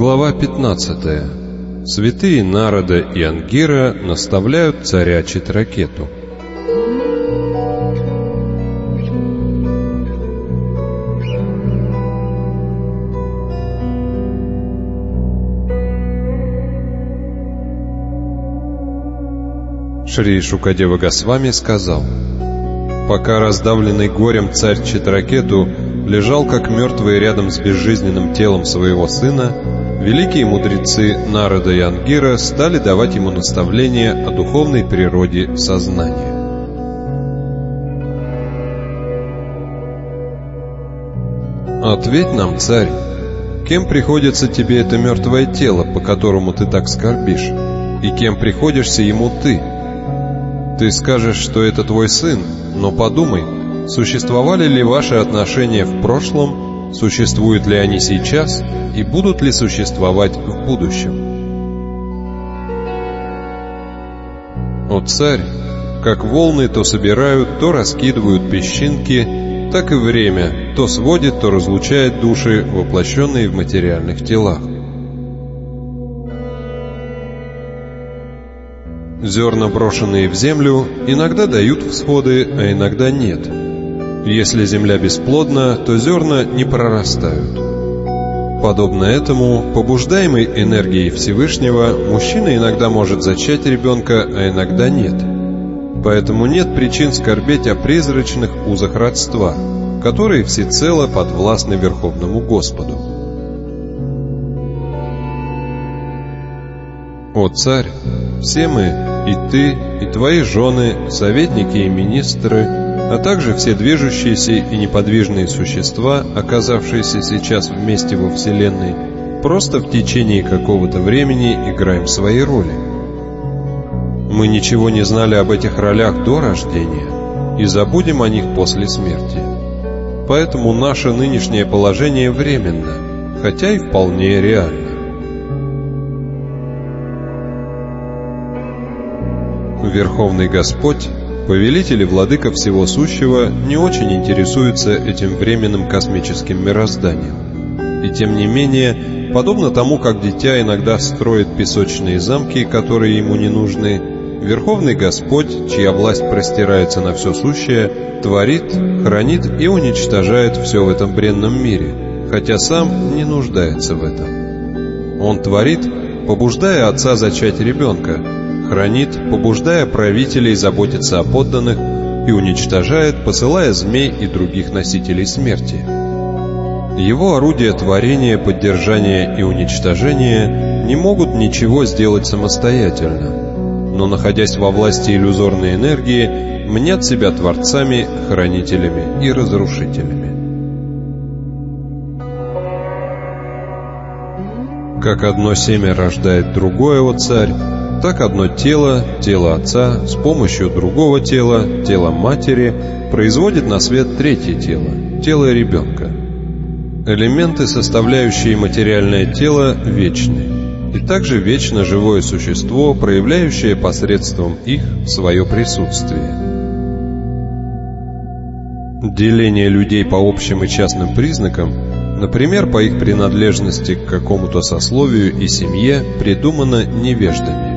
Глава 15. Святые Нарада и Ангира наставляют царя Читракету. Шри Шукадева Госвами сказал: «Пока раздавленный горем царь Читракету лежал как мертвый рядом с безжизненным телом своего сына, великие мудрецы Нарада и Ангира стали давать ему наставления о духовной природе сознания. Ответь нам, царь, кем приходится тебе это мертвое тело, по которому ты так скорбишь, и кем приходишься ему ты? Ты скажешь, что это твой сын, но подумай, существовали ли ваши отношения в прошлом, существуют ли они сейчас и будут ли существовать в будущем? О царь, как волны то собирают, то раскидывают песчинки, так и время то сводит, то разлучает души, воплощенные в материальных телах. Зерна, брошенные в землю, иногда дают всходы, а иногда нет. Если земля бесплодна, то зерна не прорастают. Подобно этому, побуждаемый энергией Всевышнего, мужчина иногда может зачать ребенка, а иногда нет. Поэтому нет причин скорбеть о призрачных узах родства, которые всецело подвластны Верховному Господу. О царь, все мы, и ты, и твои жены, советники и министры, а также все движущиеся и неподвижные существа, оказавшиеся сейчас вместе во Вселенной, просто в течение какого-то времени играем свои роли. Мы ничего не знали об этих ролях до рождения и забудем о них после смерти. Поэтому наше нынешнее положение временно, хотя и вполне реально. Верховный Господь, повелитель и владыка всего сущего, не очень интересуется этим временным космическим мирозданием. И тем не менее, подобно тому, как дитя иногда строит песочные замки, которые ему не нужны, Верховный Господь, чья власть простирается на все сущее, творит, хранит и уничтожает все в этом бренном мире, хотя сам не нуждается в этом. Он творит, побуждая отца зачать ребенка, хранит, побуждая правителей заботиться о подданных, и уничтожает, посылая змей и других носителей смерти. Его орудия творения, поддержания и уничтожения не могут ничего сделать самостоятельно, но, находясь во власти иллюзорной энергии, мнят себя творцами, хранителями и разрушителями. Как одно семя рождает другое, о царь, так одно тело, тело отца, с помощью другого тела, тела матери, производит на свет третье тело, тело ребенка. Элементы, составляющие материальное тело, вечны, и также вечно живое существо, проявляющее посредством их свое присутствие. Деление людей по общим и частным признакам, например, по их принадлежности к какому-то сословию и семье, придумано невеждами.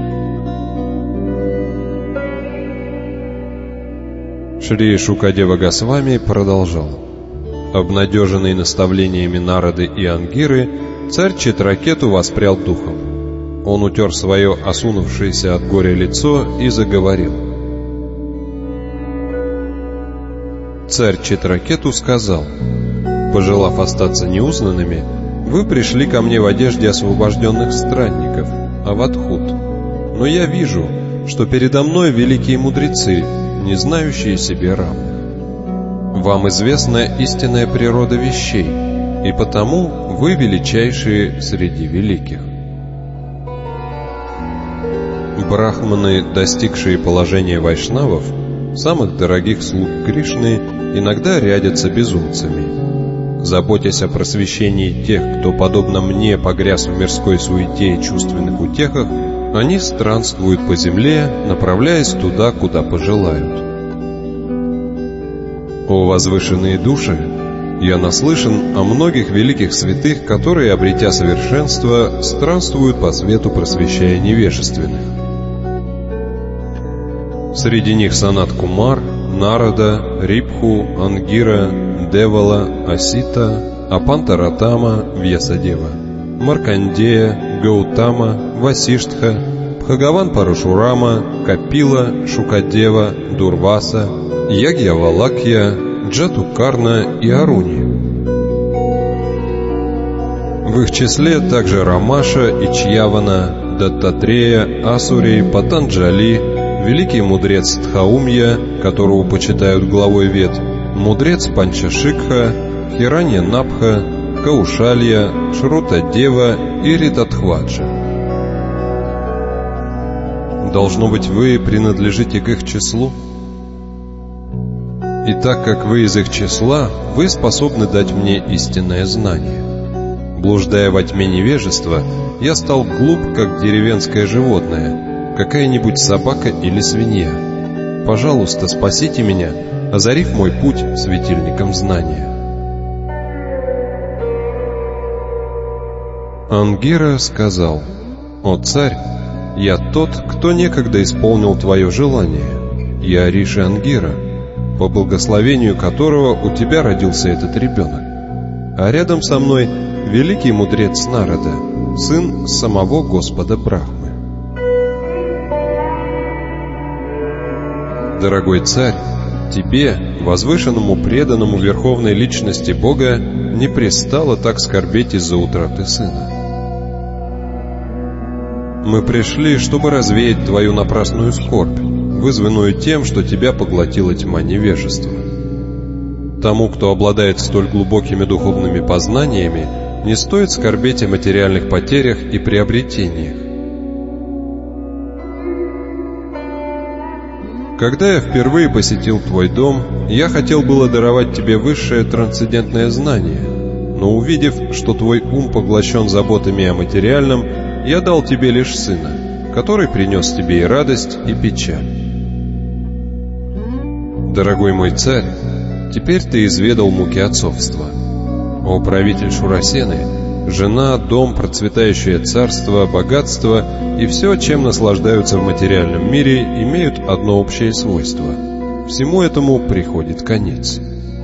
Шри Шукадева Госвами продолжал: обнадеженный наставлениями Нарады и Ангиры, царь Читракету воспрял духом. Он утер свое осунувшееся от горя лицо и заговорил. Царь Читракету сказал: пожелав остаться неузнанными, вы пришли ко мне в одежде освобожденных странников, авадхут. Но я вижу, что передо мной великие мудрецы, не знающие себе равных. Вам известна истинная природа вещей, и потому вы величайшие среди великих. Брахманы, достигшие положения вайшнавов, самых дорогих слуг Кришны, иногда рядятся безумцами. Заботясь о просвещении тех, кто, подобно мне, погряз в мирской суете и чувственных утехах, они странствуют по земле, направляясь туда, куда пожелают. О возвышенные души, Я наслышан о многих великих святых, которые, обретя совершенство, странствуют по свету, просвещая невежественных. Среди них Санат Кумар, Нарада, Рипху, Ангира, Девала, Асита, Апантаратама, Вьясадева, Маркандея, Гаутама, Васиштха, Бхагаван Парашурама, Капила, Шукадева, Дурваса, Ягьявалакья, Джатукарна и Аруни. В их числе также Рамаша и Чьявана, Даттатрея, Асури, Патанджали, великий мудрец Дхаумья, которого почитают главой Вед, мудрец Панчашикха, Хиранья Напха, Каушалья, Шрутадева и Ритатхваджа. Должно быть, вы принадлежите к их числу? И так как вы из их числа, вы способны дать мне истинное знание. Блуждая во тьме невежества, я стал глуп, как деревенское животное, какая-нибудь собака или свинья. Пожалуйста, спасите меня, озарив мой путь светильником знания. Ангира сказал: «О царь, я тот, кто некогда исполнил твое желание. Я Риши Ангира, по благословению которого у тебя родился этот ребенок. А рядом со мной великий мудрец Нарада, сын самого Господа Брахмы. Дорогой царь, тебе, возвышенному преданному верховной личности Бога, не пристало так скорбеть из-за утраты сына. Мы пришли, чтобы развеять твою напрасную скорбь, вызванную тем, что тебя поглотила тьма невежества. Тому, кто обладает столь глубокими духовными познаниями, не стоит скорбеть о материальных потерях и приобретениях. Когда я впервые посетил твой дом, я хотел было даровать тебе высшее трансцендентное знание, но увидев, что твой ум поглощен заботами о материальном, я дал тебе лишь сына, который принес тебе и радость, и печаль. Дорогой мой царь, теперь ты изведал муки отцовства. О правитель Шурасены, жена, дом, процветающее царство, богатство и все, чем наслаждаются в материальном мире, имеют одно общее свойство. Всему этому приходит конец.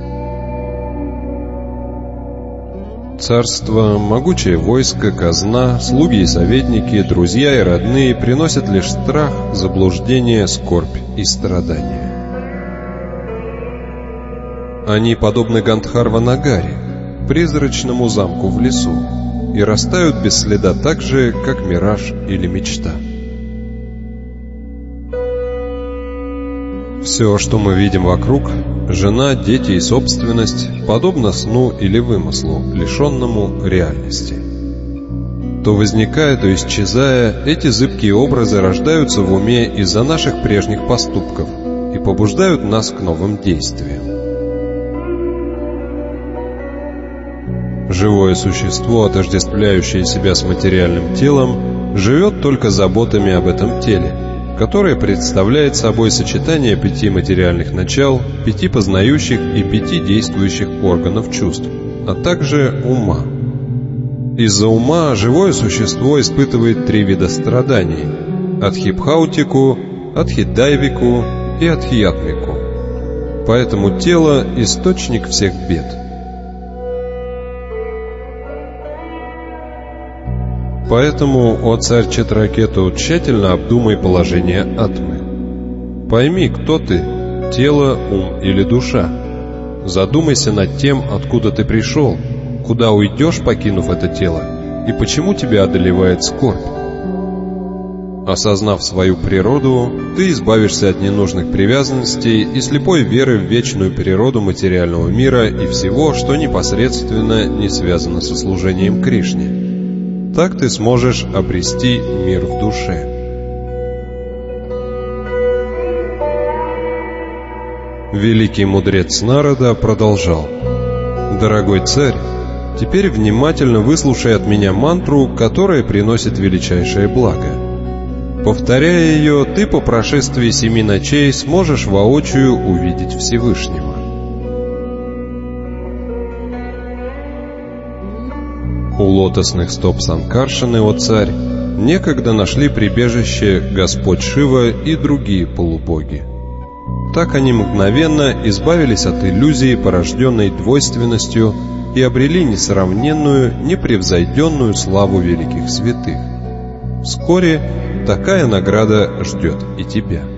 Царство, могучее войско, казна, слуги и советники, друзья и родные приносят лишь страх, заблуждение, скорбь и страдания. Они подобны Гандхарва-Нагаре, призрачному замку в лесу, и растают без следа так же, как мираж или мечта. Все, что мы видим вокруг, жена, дети и собственность, подобно сну или вымыслу, лишенному реальности. То возникая, то исчезая, эти зыбкие образы рождаются в уме из-за наших прежних поступков и побуждают нас к новым действиям. Живое существо, отождествляющее себя с материальным телом, живет только заботами об этом теле, которое представляет собой сочетание 5 материальных начал, 5 познающих и 5 действующих органов чувств, а также ума. Из-за ума живое существо испытывает 3 вида страданий – адхипхаутику, адхидайвику и адхиятмику. Поэтому тело – источник всех бед. Поэтому, о царь Читракету, тщательно обдумай положение атмы. Пойми, кто ты – тело, ум или душа. Задумайся над тем, откуда ты пришел, куда уйдешь, покинув это тело, и почему тебя одолевает скорбь. Осознав свою природу, ты избавишься от ненужных привязанностей и слепой веры в вечную природу материального мира и всего, что непосредственно не связано со служением Кришне. Так ты сможешь обрести мир в душе. Великий мудрец Нарада продолжал: «Дорогой царь, теперь внимательно выслушай от меня мантру, которая приносит величайшее благо. Повторяя ее, ты по прошествии 7 ночей сможешь воочию увидеть Всевышнего». У лотосных стоп Санкаршины, о царь, некогда нашли прибежище Господь Шива и другие полубоги. Так они мгновенно избавились от иллюзии, порожденной двойственностью, и обрели несравненную, непревзойденную славу великих святых. Вскоре такая награда ждет и тебя.